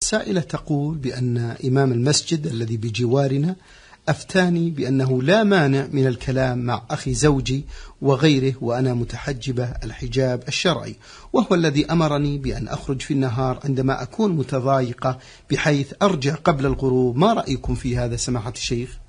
سائلة تقول بأن إمام المسجد الذي بجوارنا أفتاني بأنه لا مانع من الكلام مع أخي زوجي وغيره وأنا متحجبة الحجاب الشرعي، وهو الذي أمرني بأن أخرج في النهار عندما أكون متضايقة بحيث أرجع قبل الغروب. ما رأيكم في هذا سماحة الشيخ؟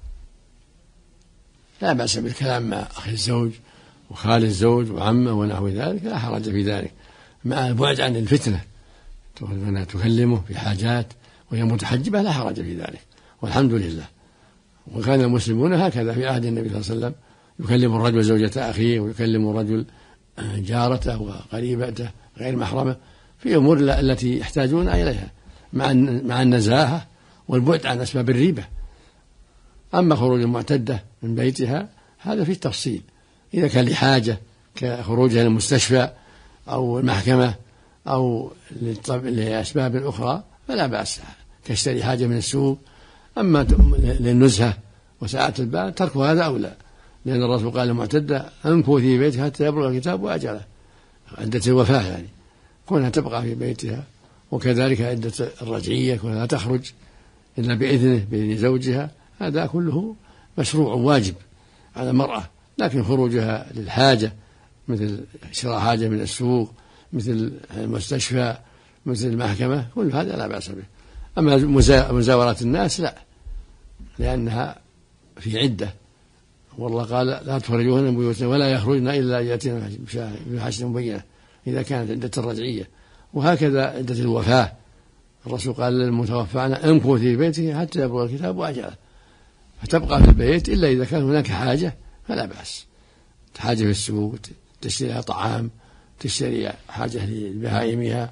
لا بأس بالكلام مع أخي الزوج وخال الزوج وعمه ونحو ذلك، لا حرج في ذلك، مع البعد عن الفتنة. تكلمه في حاجات وهي متحجبة لا حرج في ذلك، والحمد لله. وكان المسلمون هكذا في عهد النبي صلى الله عليه وسلم، يكلم الرجل زوجة أخيه ويكلم الرجل جارته وقريبته غير محرمة في أمور التي يحتاجون إليها مع النزاهة والبعد عن أسباب الريبة. أما خروج المعتدة من بيتها هذا في التفصيل، إذا كان لحاجة كخروجها للمستشفى أو المحكمة أو لأسباب أخرى فلا بأس، كاشتري حاجة من السوق. أما للنزهة وساعة البال ترك هذا أولى، لأن الرسول قال للمعتدة أمكثي في بيتها حتى يبلغ الكتاب وأجله، عدة الوفاة يعني كونها تبقى في بيتها. وكذلك عدة الرجعية كونها لا تخرج إلا بإذن زوجها، هذا كله مشروع واجب على المرأة. لكن خروجها للحاجة مثل شراء حاجة من السوق، مثل المستشفى، مثل المحكمة، كل هذا لا بأس به. أما مزاورات الناس لا، لأنها في عدة، والله قال لا تخرجوهن من بيوتنا ولا يخرجن إلا يأتين بفاحشة مبينة إذا كانت عدة الرجعية. وهكذا عدة الوفاة، الرسول قال للمتوفى امكثي في بيته حتى يبلغ الكتاب وأجله، فتبقى في البيت إلا إذا كان هناك حاجة فلا بأس، حاجة في السوق تشتري طعام، تشتري حاجة لبهائمها،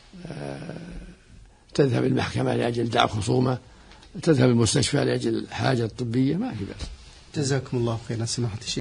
تذهب المحكمة لأجل دعوى خصومة، تذهب المستشفى لأجل حاجة طبية، ما في بأس. جزاكم الله خيرا سماحة الشيخ.